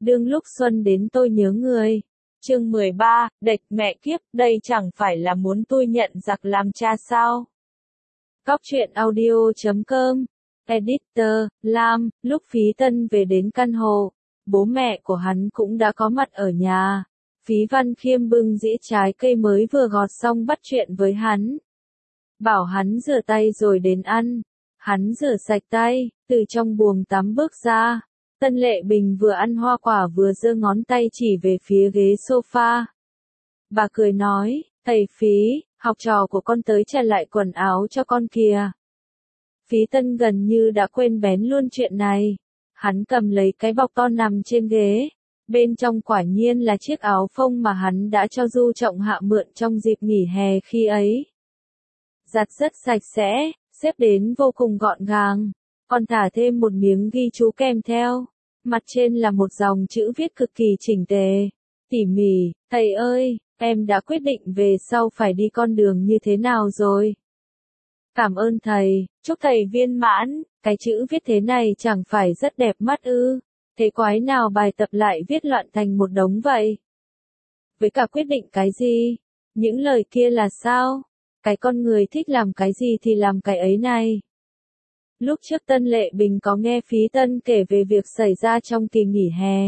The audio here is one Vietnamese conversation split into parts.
đương lúc xuân đến tôi nhớ người. Chương 13, đệt mẹ kiếp, đây chẳng phải là muốn tôi nhận giặc làm cha sao? Cóc truyện audio.com, editor, Lam, lúc Phí Tân về đến căn hộ, bố mẹ của hắn cũng đã có mặt ở nhà. Phí Văn Khiêm bưng dĩa trái cây mới vừa gọt xong bắt chuyện với hắn. Bảo hắn rửa tay rồi đến ăn. Hắn rửa sạch tay, từ trong buồng tắm bước ra. Tân Lệ Bình vừa ăn hoa quả vừa giơ ngón tay chỉ về phía ghế sofa. Bà cười nói, thầy Phí, học trò của con tới trả lại quần áo cho con kìa. Phí Tân gần như đã quên bén luôn chuyện này. Hắn cầm lấy cái bọc to nằm trên ghế. Bên trong quả nhiên là chiếc áo phông mà hắn đã cho Du Trọng Hạ mượn trong dịp nghỉ hè khi ấy. Giặt rất sạch sẽ, xếp đến vô cùng gọn gàng. Còn thả thêm một miếng ghi chú kèm theo. Mặt trên là một dòng chữ viết cực kỳ chỉnh tề, tỉ mỉ, thầy ơi, em đã quyết định về sau phải đi con đường như thế nào rồi. Cảm ơn thầy, chúc thầy viên mãn, cái chữ viết thế này chẳng phải rất đẹp mắt ư, thế quái nào bài tập lại viết loạn thành một đống vậy. Với cả quyết định cái gì, những lời kia là sao, cái con người thích làm cái gì thì làm cái ấy này. Lúc trước Tân Lệ Bình có nghe Phí Tân kể về việc xảy ra trong kỳ nghỉ hè.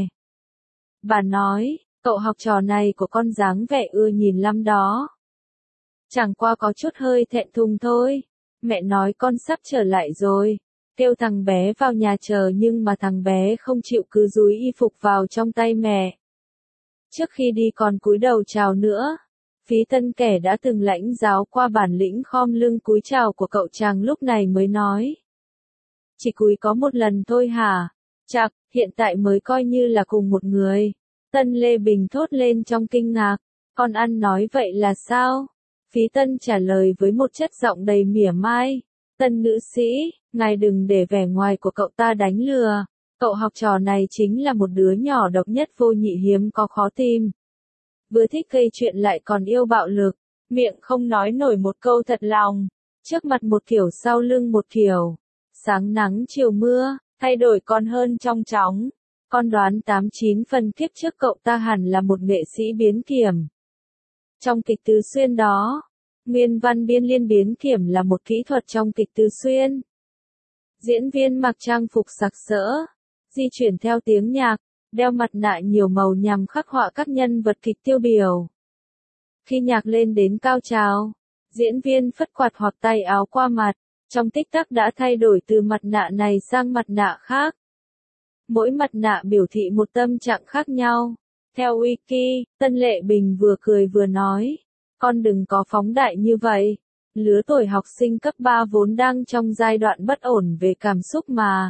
Bà nói, cậu học trò này của con dáng vẻ ưa nhìn lắm đó. Chẳng qua có chút hơi thẹn thùng thôi. Mẹ nói con sắp trở lại rồi. Kêu thằng bé vào nhà chờ nhưng mà thằng bé không chịu cứ dúi y phục vào trong tay mẹ. Trước khi đi còn cúi đầu chào nữa. Phí Tân kẻ đã từng lãnh giáo qua bản lĩnh khom lưng cúi chào của cậu chàng lúc này mới nói. Chỉ cúi có một lần thôi hả? Chạc, hiện tại mới coi như là cùng một người. Tân Lê Bình thốt lên trong kinh ngạc. Con ăn nói vậy là sao? Phí Tân trả lời với một chất giọng đầy mỉa mai. Tân nữ sĩ, ngài đừng để vẻ ngoài của cậu ta đánh lừa. Cậu học trò này chính là một đứa nhỏ độc nhất vô nhị hiếm có khó tìm. Vừa thích gây chuyện lại còn yêu bạo lực. Miệng không nói nổi một câu thật lòng. Trước mặt một kiểu sau lưng một kiểu. Sáng nắng chiều mưa, thay đổi còn hơn trong chóng. Con đoán 89 phần kiếp trước cậu ta hẳn là một nghệ sĩ biến kiểm. Trong kịch Tứ Xuyên đó, nguyên văn biên liên biến kiểm là một kỹ thuật trong kịch Tứ Xuyên. Diễn viên mặc trang phục sặc sỡ, di chuyển theo tiếng nhạc, đeo mặt nạ nhiều màu nhằm khắc họa các nhân vật kịch tiêu biểu. Khi nhạc lên đến cao trào, diễn viên phất quạt hoặc tay áo qua mặt. Trong tích tắc đã thay đổi từ mặt nạ này sang mặt nạ khác. Mỗi mặt nạ biểu thị một tâm trạng khác nhau. Theo Wiki, Tân Lệ Bình vừa cười vừa nói. Con đừng có phóng đại như vậy. Lứa tuổi học sinh cấp 3 vốn đang trong giai đoạn bất ổn về cảm xúc mà.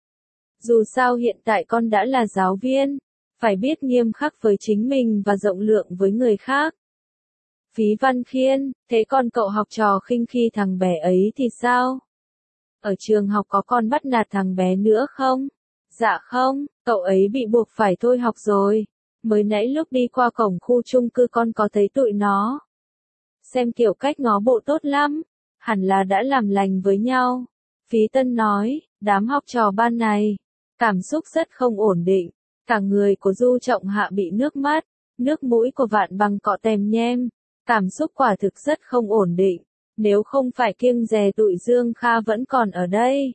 Dù sao hiện tại con đã là giáo viên. Phải biết nghiêm khắc với chính mình và rộng lượng với người khác. Phí Văn Khiên, thế còn cậu học trò khinh khi thằng bé ấy thì sao? Ở trường học có con bắt nạt thằng bé nữa không? Dạ không, cậu ấy bị buộc phải thôi học rồi. Mới nãy lúc đi qua cổng khu chung cư con có thấy tụi nó. Xem kiểu cách ngó bộ tốt lắm, hẳn là đã làm lành với nhau. Phí Tân nói, đám học trò ban này, cảm xúc rất không ổn định. Cả người của Du Trọng Hạ bị nước mắt, nước mũi của Vạn Bằng cọ tèm nhem. Cảm xúc quả thực rất không ổn định, nếu không phải kiêng dè tụi Dương Kha vẫn còn ở đây.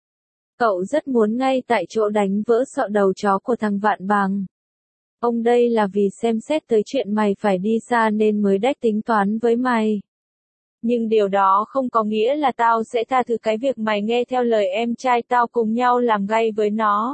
Cậu rất muốn ngay tại chỗ đánh vỡ sọ đầu chó của thằng Vạn Bằng. Ông đây là vì xem xét tới chuyện mày phải đi xa nên mới đách tính toán với mày. Nhưng điều đó không có nghĩa là tao sẽ tha thứ cái việc mày nghe theo lời em trai tao cùng nhau làm gay với nó.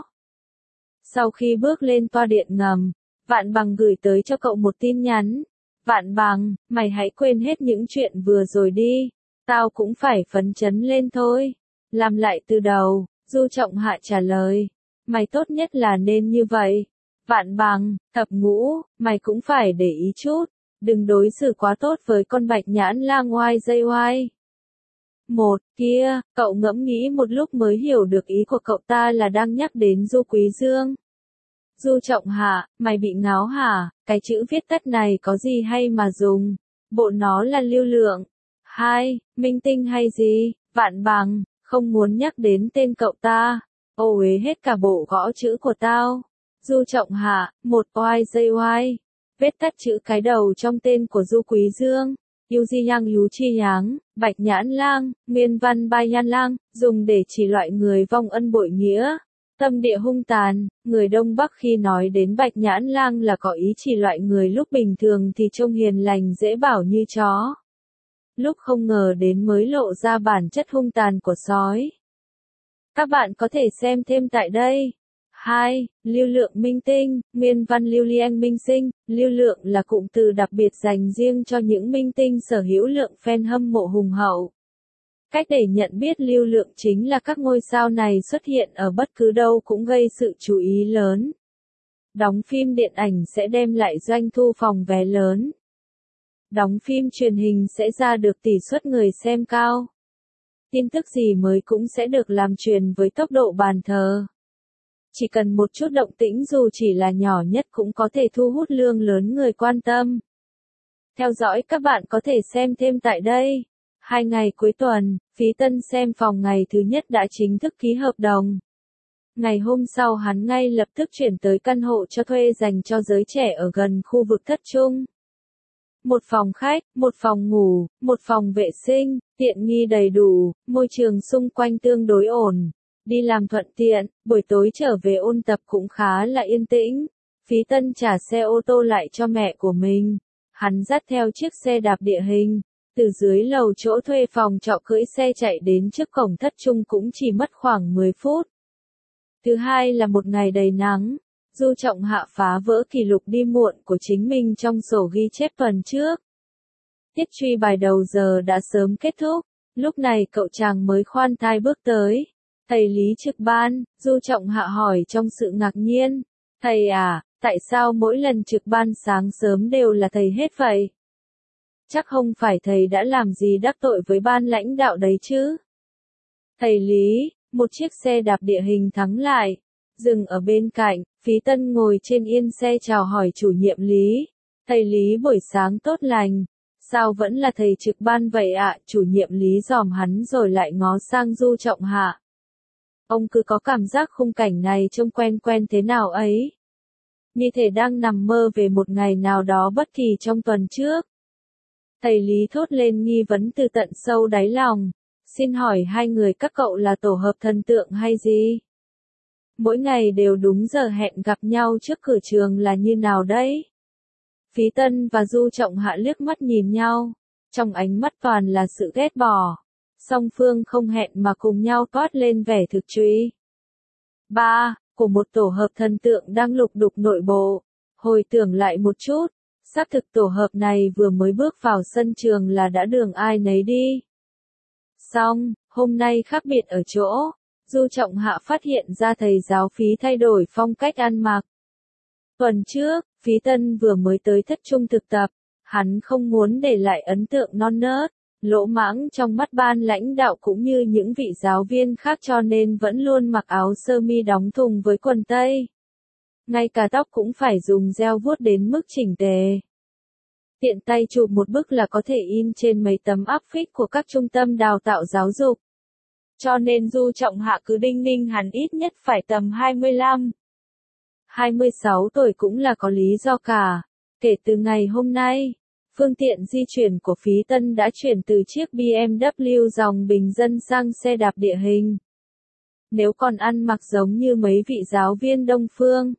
Sau khi bước lên toa điện ngầm, Vạn Bằng gửi tới cho cậu một tin nhắn. Vạn Bằng, mày hãy quên hết những chuyện vừa rồi đi. Tao cũng phải phấn chấn lên thôi. Làm lại từ đầu, Du Trọng Hạ trả lời. Mày tốt nhất là nên như vậy. Vạn Bằng, thập ngũ, mày cũng phải để ý chút. Đừng đối xử quá tốt với con bạch nhãn lang oai dây oai. Một, kia, cậu ngẫm nghĩ một lúc mới hiểu được ý của cậu ta là đang nhắc đến Du Quý Dương. Du Trọng Hạ, mày bị ngáo hả? Cái chữ viết tắt này có gì hay mà dùng? Bộ nó là lưu lượng. 2. Minh tinh hay gì? Vạn Bằng, không muốn nhắc đến tên cậu ta. Ô uế hết cả bộ gõ chữ của tao. Du Trọng Hạ, một YJY. Viết tắt chữ cái đầu trong tên của Du Quý Dương. Yu Di Yang Lú Chi Nháng, Bạch Nhãn Lang, nguyên văn Bai Nhan Lang, dùng để chỉ loại người vong ân bội nghĩa, tâm địa hung tàn. Người Đông Bắc khi nói đến Bạch Nhãn Lang là có ý chỉ loại người lúc bình thường thì trông hiền lành dễ bảo như chó, lúc không ngờ đến mới lộ ra bản chất hung tàn của sói. Các bạn có thể xem thêm tại đây. 2. Lưu lượng minh tinh, nguyên văn Lưu Liang Minh Sinh. Lưu lượng là cụm từ đặc biệt dành riêng cho những minh tinh sở hữu lượng fan hâm mộ hùng hậu. Cách để nhận biết lưu lượng chính là các ngôi sao này xuất hiện ở bất cứ đâu cũng gây sự chú ý lớn. Đóng phim điện ảnh sẽ đem lại doanh thu phòng vé lớn. Đóng phim truyền hình sẽ ra được tỷ suất người xem cao. Tin tức gì mới cũng sẽ được làm truyền với tốc độ bàn thờ. Chỉ cần một chút động tĩnh dù chỉ là nhỏ nhất cũng có thể thu hút lượng lớn người quan tâm. Theo dõi các bạn có thể xem thêm tại đây. 2 ngày cuối tuần, Phí Tân xem phòng ngày thứ nhất đã chính thức ký hợp đồng. Ngày hôm sau hắn ngay lập tức chuyển tới căn hộ cho thuê dành cho giới trẻ ở gần khu vực Thất Trung. Một phòng khách, một phòng ngủ, một phòng vệ sinh, tiện nghi đầy đủ, môi trường xung quanh tương đối ổn. Đi làm thuận tiện, buổi tối trở về ôn tập cũng khá là yên tĩnh. Phí Tân trả xe ô tô lại cho mẹ của mình. Hắn dắt theo chiếc xe đạp địa hình. Từ dưới lầu chỗ thuê phòng trọ cưỡi xe chạy đến trước cổng Thất Trung cũng chỉ mất khoảng 10 phút. Thứ hai là một ngày đầy nắng. Du Trọng Hạ phá vỡ kỷ lục đi muộn của chính mình trong sổ ghi chép tuần trước. Tiết truy bài đầu giờ đã sớm kết thúc. Lúc này cậu chàng mới khoan thai bước tới. Thầy Lý trực ban, Du Trọng Hạ hỏi trong sự ngạc nhiên. Thầy à, tại sao mỗi lần trực ban sáng sớm đều là thầy hết vậy? Chắc không phải thầy đã làm gì đắc tội với ban lãnh đạo đấy chứ? Thầy Lý, một chiếc xe đạp địa hình thắng lại, dừng ở bên cạnh, Phí Tân ngồi trên yên xe chào hỏi chủ nhiệm Lý. Thầy Lý buổi sáng tốt lành. Sao vẫn là thầy trực ban vậy ạ? Chủ nhiệm Lý dòm hắn rồi lại ngó sang Du Trọng Hạ. Ông cứ có cảm giác khung cảnh này trông quen quen thế nào ấy. Như thể đang nằm mơ về một ngày nào đó bất kỳ trong tuần trước. Thầy Lý thốt lên nghi vấn từ tận sâu đáy lòng. Xin hỏi hai người các cậu là tổ hợp thần tượng hay gì? Mỗi ngày đều đúng giờ hẹn gặp nhau trước cửa trường là như nào đấy? Phí Tân và Du Trọng Hạ liếc mắt nhìn nhau. Trong ánh mắt toàn là sự ghét bỏ. Song phương không hẹn mà cùng nhau toát lên vẻ thực truy. 3. Của một tổ hợp thần tượng đang lục đục nội bộ. Hồi tưởng lại một chút. Xác thực tổ hợp này vừa mới bước vào sân trường là đã đường ai nấy đi. Xong, hôm nay khác biệt ở chỗ, Du Trọng Hạ phát hiện ra thầy giáo Phí thay đổi phong cách ăn mặc. Tuần trước, Phí Tân vừa mới tới Thất Trung thực tập, hắn không muốn để lại ấn tượng non nớt, lỗ mãng trong mắt ban lãnh đạo cũng như những vị giáo viên khác cho nên vẫn luôn mặc áo sơ mi đóng thùng với quần tây. Ngay cả tóc cũng phải dùng gel vuốt đến mức chỉnh tề. Tiện tay chụp một bức là có thể in trên mấy tấm áp phích của các trung tâm đào tạo giáo dục. Cho nên Du Trọng Hạ cứ đinh ninh hắn ít nhất phải tầm 25. 26 tuổi cũng là có lý do cả. Kể từ ngày hôm nay, phương tiện di chuyển của Phí Tân đã chuyển từ chiếc BMW dòng bình dân sang xe đạp địa hình. Nếu còn ăn mặc giống như mấy vị giáo viên Đông Phương.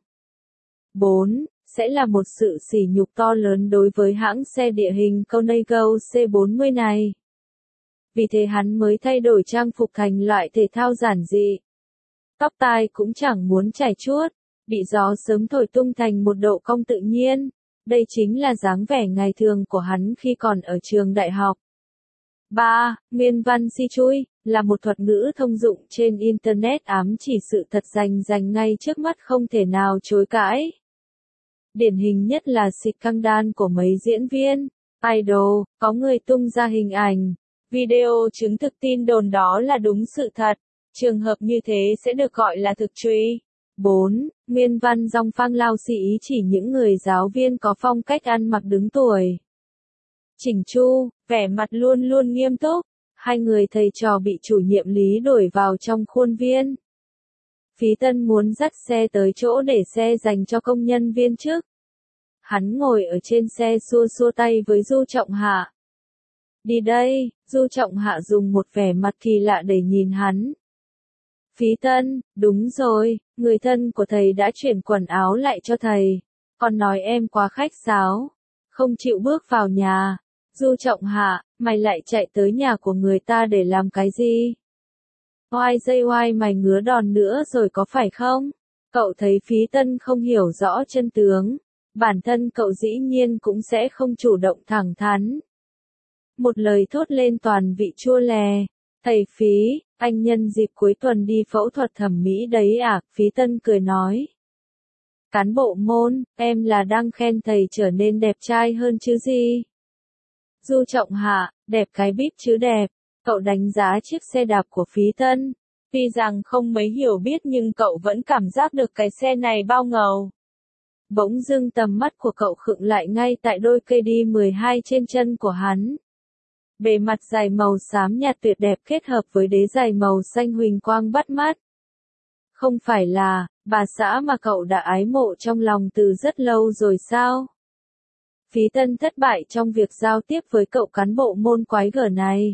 4. Sẽ là một sự sỉ nhục to lớn đối với hãng xe địa hình Conago C40 này. Vì thế hắn mới thay đổi trang phục thành loại thể thao giản dị. Tóc tai cũng chẳng muốn chải chuốt, bị gió sớm thổi tung thành một độ cong tự nhiên. Đây chính là dáng vẻ ngày thường của hắn khi còn ở trường đại học. 3. Nguyên văn si chui, là một thuật ngữ thông dụng trên Internet ám chỉ sự thật rành ngay trước mắt không thể nào chối cãi. Điển hình nhất là scandal của mấy diễn viên, idol, có người tung ra hình ảnh, video chứng thực tin đồn đó là đúng sự thật. Trường hợp như thế sẽ được gọi là thực truy. 4. Nguyên văn dòng phang lao sĩ ý chỉ những người giáo viên có phong cách ăn mặc đứng tuổi. Chỉnh chu, vẻ mặt luôn luôn nghiêm túc. Hai người thầy trò bị chủ nhiệm Lý đuổi vào trong khuôn viên. Phí Tân muốn dắt xe tới chỗ để xe dành cho công nhân viên chức. Hắn ngồi ở trên xe xua xua tay với Du Trọng Hạ. Đi đây, Du Trọng Hạ dùng một vẻ mặt kỳ lạ để nhìn hắn. Phí Tân, đúng rồi, người thân của thầy đã chuyển quần áo lại cho thầy. Còn nói em quá khách sáo, không chịu bước vào nhà. Du Trọng Hạ, mày lại chạy tới nhà của người ta để làm cái gì? Oai dây oai mày ngứa đòn nữa rồi có phải không? Cậu thấy Phí Tân không hiểu rõ chân tướng. Bản thân cậu dĩ nhiên cũng sẽ không chủ động thẳng thắn. Một lời thốt lên toàn vị chua lè. Thầy Phí, anh nhân dịp cuối tuần đi phẫu thuật thẩm mỹ đấy à? Phí Tân cười nói. Cán bộ môn, em là đang khen thầy trở nên đẹp trai hơn chứ gì? Du Trọng Hạ, đẹp cái bíp chứ đẹp. Cậu đánh giá chiếc xe đạp của Phí Tân. Tuy rằng không mấy hiểu biết nhưng cậu vẫn cảm giác được cái xe này bao ngầu. Bỗng dưng tầm mắt của cậu khựng lại ngay tại đôi cây đi 12 trên chân của hắn. Bề mặt giày màu xám nhạt tuyệt đẹp kết hợp với đế giày màu xanh huỳnh quang bắt mắt. Không phải là bà xã mà cậu đã ái mộ trong lòng từ rất lâu rồi sao? Phí Tân thất bại trong việc giao tiếp với cậu cán bộ môn quái gở này.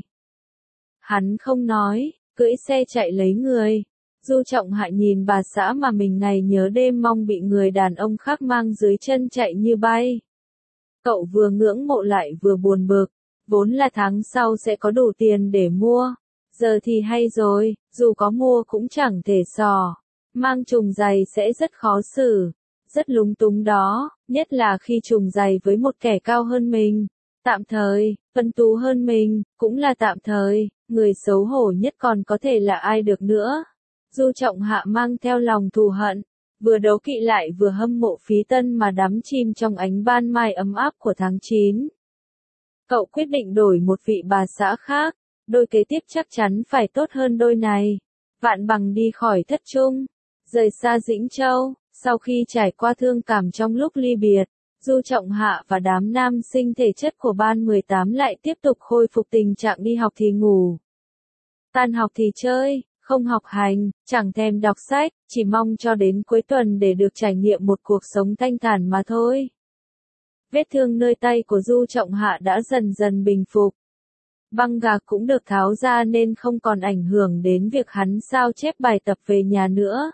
Hắn không nói, cưỡi xe chạy lấy người. Du Trọng Hạ nhìn bà xã mà mình ngày nhớ đêm mong bị người đàn ông khác mang dưới chân chạy như bay. Cậu vừa ngưỡng mộ lại vừa buồn bực, vốn là tháng sau sẽ có đủ tiền để mua. Giờ thì hay rồi, dù có mua cũng chẳng thể xò. Mang trùng giày sẽ rất khó xử, rất lúng túng đó, nhất là khi trùng giày với một kẻ cao hơn mình. Tạm thời, phân tú hơn mình, cũng là tạm thời, người xấu hổ nhất còn có thể là ai được nữa. Du Trọng Hạ mang theo lòng thù hận, vừa đố kỵ lại vừa hâm mộ Phí Tân mà đắm chìm trong ánh ban mai ấm áp của tháng 9. Cậu quyết định đổi một vị bà xã khác, đôi kế tiếp chắc chắn phải tốt hơn đôi này. Vạn bằng đi khỏi Thất Trung, rời xa Dĩnh Châu, sau khi trải qua thương cảm trong lúc ly biệt, Du Trọng Hạ và đám nam sinh thể chất của ban 18 lại tiếp tục khôi phục tình trạng đi học thì ngủ. Tan học thì chơi, không học hành, chẳng thèm đọc sách, chỉ mong cho đến cuối tuần để được trải nghiệm một cuộc sống thanh thản mà thôi. Vết thương nơi tay của Du Trọng Hạ đã dần dần bình phục. Băng gạc cũng được tháo ra nên không còn ảnh hưởng đến việc hắn sao chép bài tập về nhà nữa.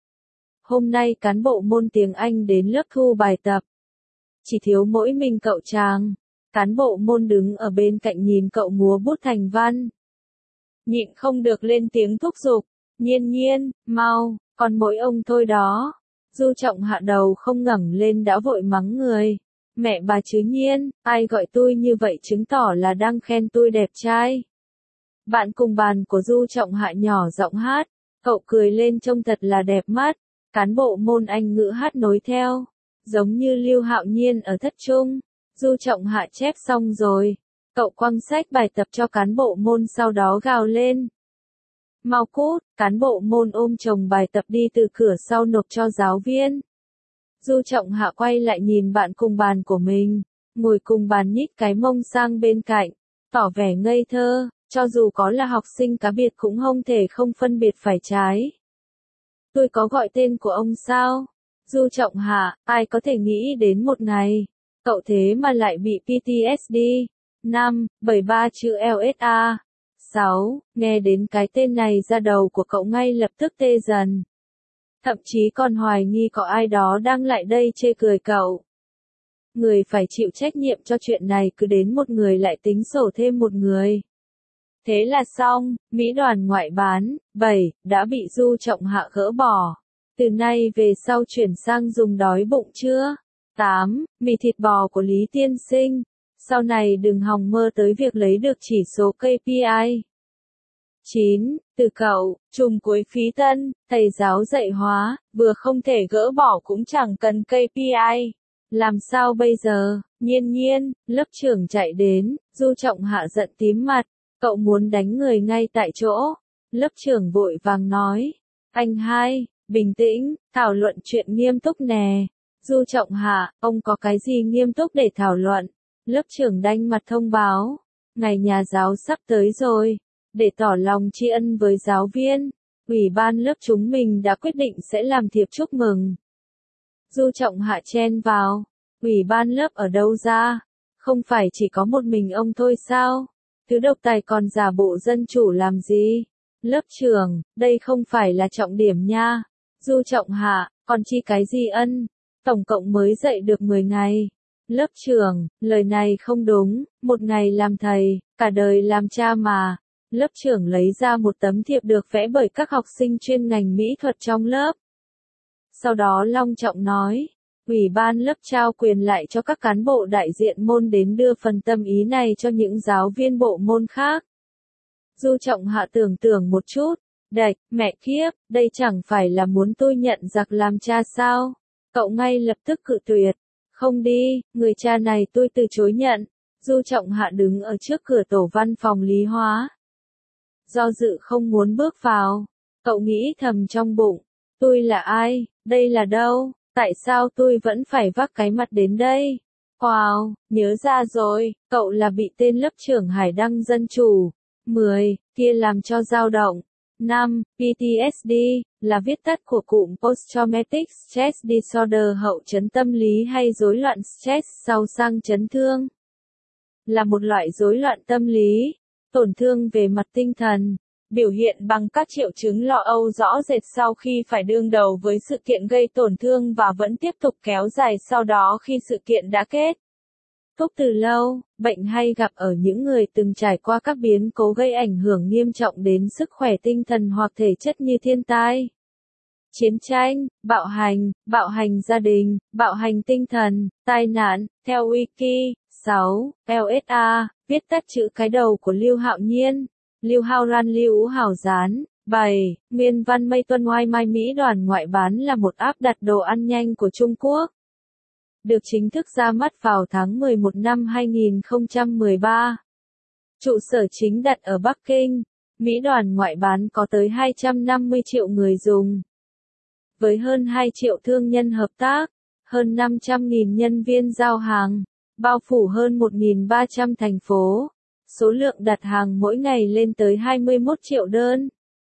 Hôm nay cán bộ môn tiếng Anh đến lớp thu bài tập. Chỉ thiếu mỗi mình cậu chàng. Cán bộ môn đứng ở bên cạnh nhìn cậu múa bút thành văn. Nhịn không được lên tiếng thúc giục. Nhiên nhiên, mau, còn mỗi ông thôi đó. Du Trọng Hạ đầu không ngẩng lên đã vội mắng người. Mẹ bà chứ Nhiên, ai gọi tôi như vậy chứng tỏ là đang khen tôi đẹp trai. Bạn cùng bàn của Du Trọng Hạ nhỏ giọng hát. Cậu cười lên trông thật là đẹp mắt. Cán bộ môn Anh ngữ hát nối theo. Giống như Lưu Hạo Nhiên ở Thất Trung. Du Trọng Hạ chép xong rồi. Cậu quăng sách bài tập cho cán bộ môn sau đó gào lên. Mau cút, cán bộ môn ôm chồng bài tập đi từ cửa sau nộp cho giáo viên. Du Trọng Hạ quay lại nhìn bạn cùng bàn của mình. Ngồi cùng bàn nhích cái mông sang bên cạnh. Tỏ vẻ ngây thơ, cho dù có là học sinh cá biệt cũng không thể không phân biệt phải trái. Tôi có gọi tên của ông sao? Du Trọng Hạ, ai có thể nghĩ đến một ngày, cậu thế mà lại bị PTSD. 5, 73 chữ LSA. 6, nghe đến cái tên này ra đầu của cậu ngay lập tức tê dần. Thậm chí còn hoài nghi có ai đó đang lại đây chê cười cậu. Người phải chịu trách nhiệm cho chuyện này cứ đến một người lại tính sổ thêm một người. Thế là xong, Mỹ đoàn ngoại bán, 7, đã bị Du Trọng Hạ gỡ bỏ. Từ nay về sau chuyển sang dùng đói bụng chưa? 8, mì thịt bò của Lý Tiên Sinh. Sau này đừng hòng mơ tới việc lấy được chỉ số KPI. 9, từ cậu, trùm cuối Phí Tân, thầy giáo dạy hóa, vừa không thể gỡ bỏ cũng chẳng cần KPI. Làm sao bây giờ? Nhiên nhiên, lớp trưởng chạy đến, Du Trọng Hạ giận tím mặt, cậu muốn đánh người ngay tại chỗ. Lớp trưởng vội vàng nói, anh hai, bình tĩnh, thảo luận chuyện nghiêm túc nè. Du Trọng Hạ, ông có cái gì nghiêm túc để thảo luận? Lớp trưởng đanh mặt thông báo, ngày nhà giáo sắp tới rồi, để tỏ lòng tri ân với giáo viên. Ủy ban lớp chúng mình đã quyết định sẽ làm thiệp chúc mừng. Du Trọng Hạ chen vào. Ủy ban lớp ở đâu ra? Không phải chỉ có một mình ông thôi sao? Thứ độc tài còn giả bộ dân chủ làm gì? Lớp trưởng, đây không phải là trọng điểm nha. Du Trọng Hạ, còn chi cái gì ân? Tổng cộng mới dạy được 10 ngày. Lớp trưởng, lời này không đúng, một ngày làm thầy, cả đời làm cha mà. Lớp trưởng lấy ra một tấm thiệp được vẽ bởi các học sinh chuyên ngành mỹ thuật trong lớp. Sau đó long trọng nói, Ủy ban lớp trao quyền lại cho các cán bộ đại diện môn đến đưa phần tâm ý này cho những giáo viên bộ môn khác. Du Trọng Hạ tưởng tượng một chút, đạch, mẹ kiếp, đây chẳng phải là muốn tôi nhận giặc làm cha sao? Cậu ngay lập tức cự tuyệt. Không đi, người cha này tôi từ chối nhận. Du Trọng Hạ đứng ở trước cửa tổ văn phòng lý hóa. Do dự không muốn bước vào. Cậu nghĩ thầm trong bụng. Tôi là ai? Đây là đâu? Tại sao tôi vẫn phải vác cái mặt đến đây? Wow, nhớ ra rồi, cậu là bị tên lớp trưởng Hải Đăng Dân Chủ. 10. Kia làm cho dao động. 5. PTSD, là viết tắt của cụm Post-Traumatic Stress Disorder, hậu chấn tâm lý hay rối loạn stress sau sang chấn thương. Là một loại rối loạn tâm lý, tổn thương về mặt tinh thần, biểu hiện bằng các triệu chứng lo âu rõ rệt sau khi phải đương đầu với sự kiện gây tổn thương và vẫn tiếp tục kéo dài sau đó khi sự kiện đã kết thúc từ lâu. Bệnh hay gặp ở những người từng trải qua các biến cố gây ảnh hưởng nghiêm trọng đến sức khỏe tinh thần hoặc thể chất như thiên tai, chiến tranh, bạo hành gia đình, bạo hành tinh thần, tai nạn. Theo Wiki. 6. LSA, viết tắt chữ cái đầu của Lưu Hạo Nhiên, Lưu Hao Ran Lưu Hảo Gián. 7. Nguyên văn Mây Tuân Oai Mai Mỹ Đoàn Ngoại bán là một app đặt đồ ăn nhanh của Trung Quốc. Được chính thức ra mắt vào tháng 11 năm 2013. Trụ sở chính đặt ở Bắc Kinh. Mỹ Đoàn Ngoại bán có tới 250 triệu người dùng. Với hơn 2 triệu thương nhân hợp tác, hơn 500.000 nhân viên giao hàng, bao phủ hơn 1.300 thành phố. Số lượng đặt hàng mỗi ngày lên tới 21 triệu đơn.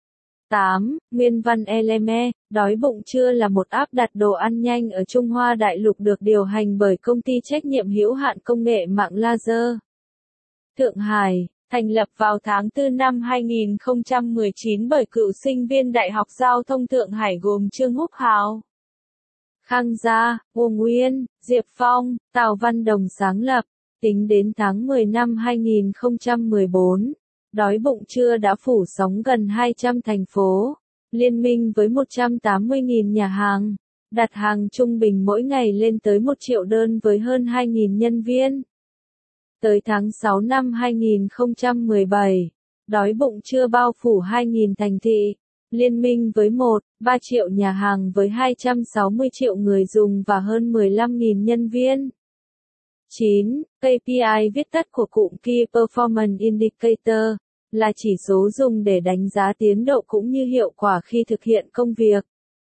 8. Nguyên văn Eleme, đói bụng trưa là một app đặt đồ ăn nhanh ở Trung Hoa Đại Lục được điều hành bởi công ty trách nhiệm hữu hạn công nghệ mạng Laser Thượng Hải, thành lập vào tháng 4 năm 2019 bởi cựu sinh viên Đại học Giao thông Thượng Hải gồm Trương Húc Hào, Khang Gia, Uông Nguyên, Diệp Phong, Tào Văn Đồng sáng lập. Tính đến tháng 10 năm 2014, đói bụng trưa đã phủ sóng gần 200 thành phố, liên minh với 180.000 nhà hàng, đặt hàng trung bình mỗi ngày lên tới 1 triệu đơn với hơn 2.000 nhân viên. Tới tháng 6 năm 2017, đói bụng trưa bao phủ 2.000 thành thị, liên minh với 1,3 triệu nhà hàng với 260 triệu người dùng và hơn 15.000 nhân viên. 9. KPI viết tắt của cụm Key Performance Indicator, là chỉ số dùng để đánh giá tiến độ cũng như hiệu quả khi thực hiện công việc.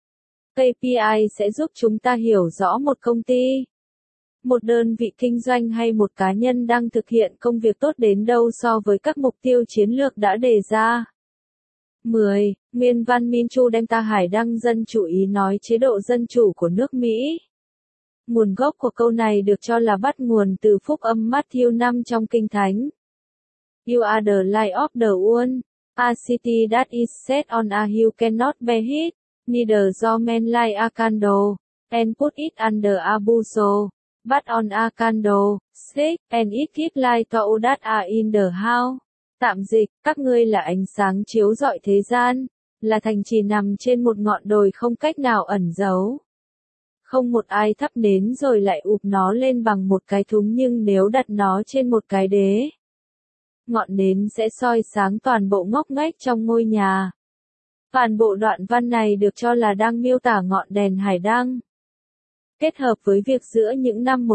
KPI sẽ giúp chúng ta hiểu rõ một công ty, một đơn vị kinh doanh hay một cá nhân đang thực hiện công việc tốt đến đâu so với các mục tiêu chiến lược đã đề ra. 10. Nguyên văn Minh Chu đem ta Hải Đăng Dân Chủ ý nói chế độ dân chủ của nước Mỹ. Nguồn gốc của câu này được cho là bắt nguồn từ phúc âm Matthew 5 trong Kinh Thánh. You are the light of the world. A city that is set on a hill cannot be hid, neither do men light a candle, and put it under a bushel, but on a candle, stick, and it gives light to all that are in the house. Tạm dịch, các ngươi là ánh sáng chiếu rọi thế gian, là thành trì nằm trên một ngọn đồi không cách nào ẩn giấu. Không một ai thắp nến rồi lại ụp nó lên bằng một cái thúng, nhưng nếu đặt nó trên một cái đế, ngọn nến sẽ soi sáng toàn bộ ngóc ngách trong ngôi nhà. Toàn bộ đoạn văn này được cho là đang miêu tả ngọn đèn Hải Đăng. Kết hợp với việc giữa những năm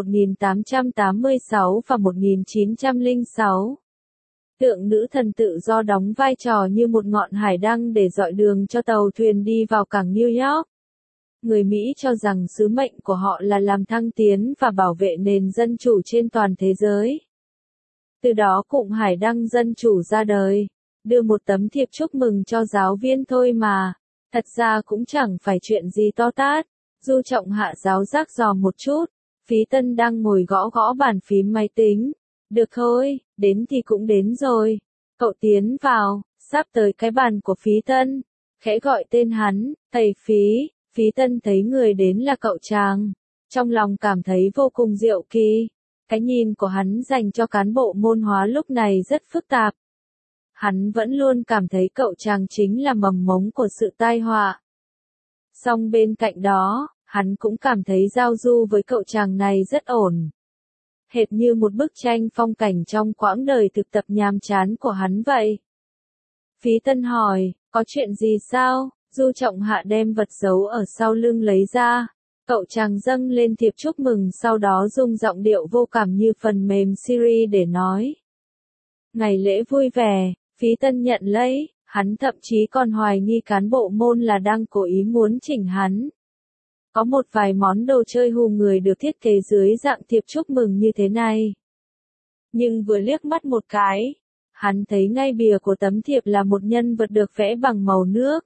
1886 và 1906, tượng nữ thần tự do đóng vai trò như một ngọn hải đăng để dọi đường cho tàu thuyền đi vào cảng New York. Người Mỹ cho rằng sứ mệnh của họ là làm thăng tiến và bảo vệ nền dân chủ trên toàn thế giới. Từ đó cụm Hải Đăng Dân Chủ ra đời. đưa một tấm thiệp chúc mừng cho giáo viên thôi mà. Thật ra cũng chẳng phải chuyện gì to tát. Du Trọng Hạ giáo giác dò một chút. Phí Tân đang ngồi gõ gõ bàn phím máy tính. Được thôi, đến thì cũng đến rồi. Cậu tiến vào, sắp tới cái bàn của Phí Tân. Khẽ gọi tên hắn, thầy Phí. Phí Tân thấy người đến là cậu chàng. Trong lòng cảm thấy vô cùng diệu kỳ. Cái nhìn của hắn dành cho cán bộ môn hóa lúc này rất phức tạp. Hắn vẫn luôn cảm thấy cậu chàng chính là mầm mống của sự tai họa. Song bên cạnh đó, hắn cũng cảm thấy giao du với cậu chàng này rất ổn. Hệt như một bức tranh phong cảnh trong quãng đời thực tập nhàm chán của hắn vậy. Phí Tân hỏi, có chuyện gì sao? Du Trọng Hạ đem vật giấu ở sau lưng lấy ra. Cậu chàng dâng lên thiệp chúc mừng sau đó dùng giọng điệu vô cảm như phần mềm Siri để nói. Ngày lễ vui vẻ, Phí Tân nhận lấy, hắn thậm chí còn hoài nghi cán bộ môn là đang cố ý muốn chỉnh hắn. Có một vài món đồ chơi hù người được thiết kế dưới dạng thiệp chúc mừng như thế này. Nhưng vừa liếc mắt một cái, hắn thấy ngay bìa của tấm thiệp là một nhân vật được vẽ bằng màu nước.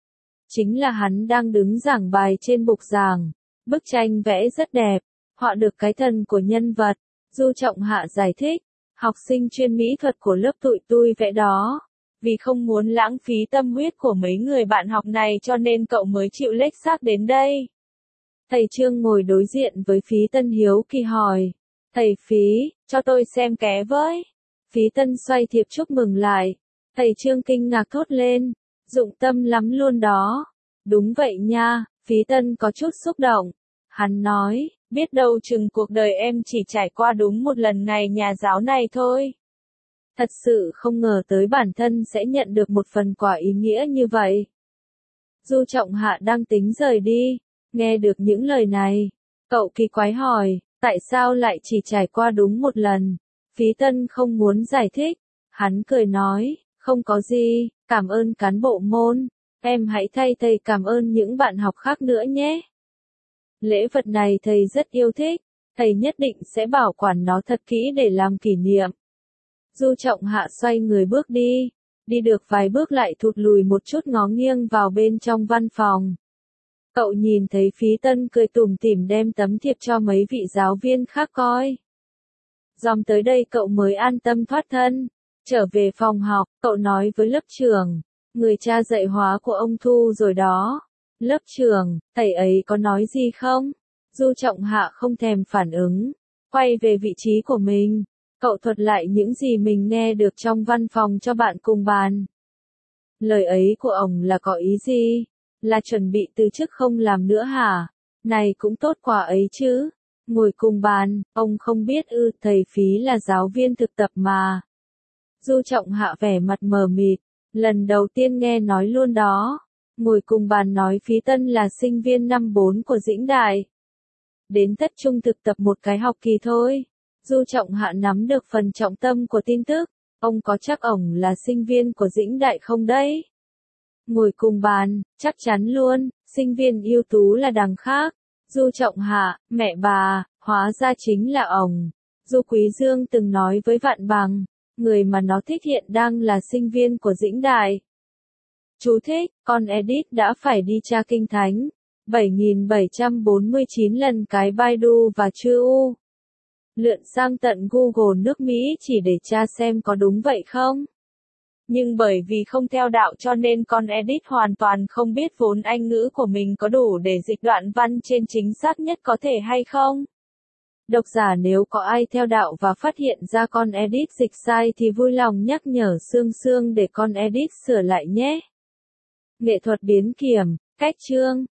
Chính là hắn đang đứng giảng bài trên bục giảng. Bức tranh vẽ rất đẹp, họa được cái thân của nhân vật. Du Trọng Hạ giải thích, học sinh chuyên mỹ thuật của lớp tụi tui vẽ đó. Vì không muốn lãng phí tâm huyết của mấy người bạn học này cho nên cậu mới chịu lếch xác đến đây. Thầy Trương ngồi đối diện với Phí Tân hiếu kỳ hỏi. Thầy Phí, cho tôi xem ké với. Phí Tân xoay thiệp chúc mừng lại. Thầy Trương kinh ngạc thốt lên. Dụng tâm lắm luôn đó. Đúng vậy nha, Phí Tân có chút xúc động. Hắn nói, biết đâu chừng cuộc đời em chỉ trải qua đúng một lần ngày nhà giáo này thôi. Thật sự không ngờ tới bản thân sẽ nhận được một phần quà ý nghĩa như vậy. Du Trọng Hạ đang tính rời đi, nghe được những lời này. Cậu kỳ quái hỏi, tại sao lại chỉ trải qua đúng một lần? Phí Tân không muốn giải thích. Hắn cười nói, không có gì, cảm ơn cán bộ môn. Em hãy thay thầy cảm ơn những bạn học khác nữa nhé. Lễ vật này thầy rất yêu thích, thầy nhất định sẽ bảo quản nó thật kỹ để làm kỷ niệm. Du Trọng Hạ xoay người bước đi, đi được vài bước lại thụt lùi một chút ngó nghiêng vào bên trong văn phòng. Cậu nhìn thấy Phí Tân cười tủm tỉm đem tấm thiệp cho mấy vị giáo viên khác coi. Dòm tới đây cậu mới an tâm thoát thân, trở về phòng học, cậu nói với lớp trưởng, người cha dạy hóa của ông Thu rồi đó. Lớp trưởng, thầy ấy có nói gì không? Du Trọng Hạ không thèm phản ứng, quay về vị trí của mình. Cậu thuật lại những gì mình nghe được trong văn phòng cho bạn cùng bàn. Lời ấy của ông là có ý gì? Là chuẩn bị từ chức không làm nữa hả? Này cũng tốt quả ấy chứ. Ngồi cùng bàn, ông không biết ư, thầy Phí là giáo viên thực tập mà. Du Trọng Hạ vẻ mặt mờ mịt, lần đầu tiên nghe nói luôn đó. Ngồi cùng bàn nói Phí Tân là sinh viên năm 4 của Dĩnh Đại. Đến Tất Trung thực tập một cái học kỳ thôi. Du Trọng Hạ nắm được phần trọng tâm của tin tức. Ông có chắc ổng là sinh viên của Dĩnh Đại không đấy? Ngồi cùng bàn, chắc chắn luôn, sinh viên ưu tú là đằng khác. Du Trọng Hạ, mẹ bà, hóa ra chính là ổng. Du Quý Dương từng nói với Vạn Bằng, người mà nó thích hiện đang là sinh viên của Dĩnh Đại. Chú thích, con edit đã phải đi tra kinh thánh. 7.749 lần cái Baidu và chữ U. Lượn sang tận Google nước Mỹ chỉ để tra xem có đúng vậy không. Nhưng bởi vì không theo đạo cho nên con edit hoàn toàn không biết vốn Anh ngữ của mình có đủ để dịch đoạn văn trên chính xác nhất có thể hay không. Độc giả nếu có ai theo đạo và phát hiện ra con edit dịch sai thì vui lòng nhắc nhở Sương Sương để con edit sửa lại nhé. Nghệ thuật biến kiểm, cách chương.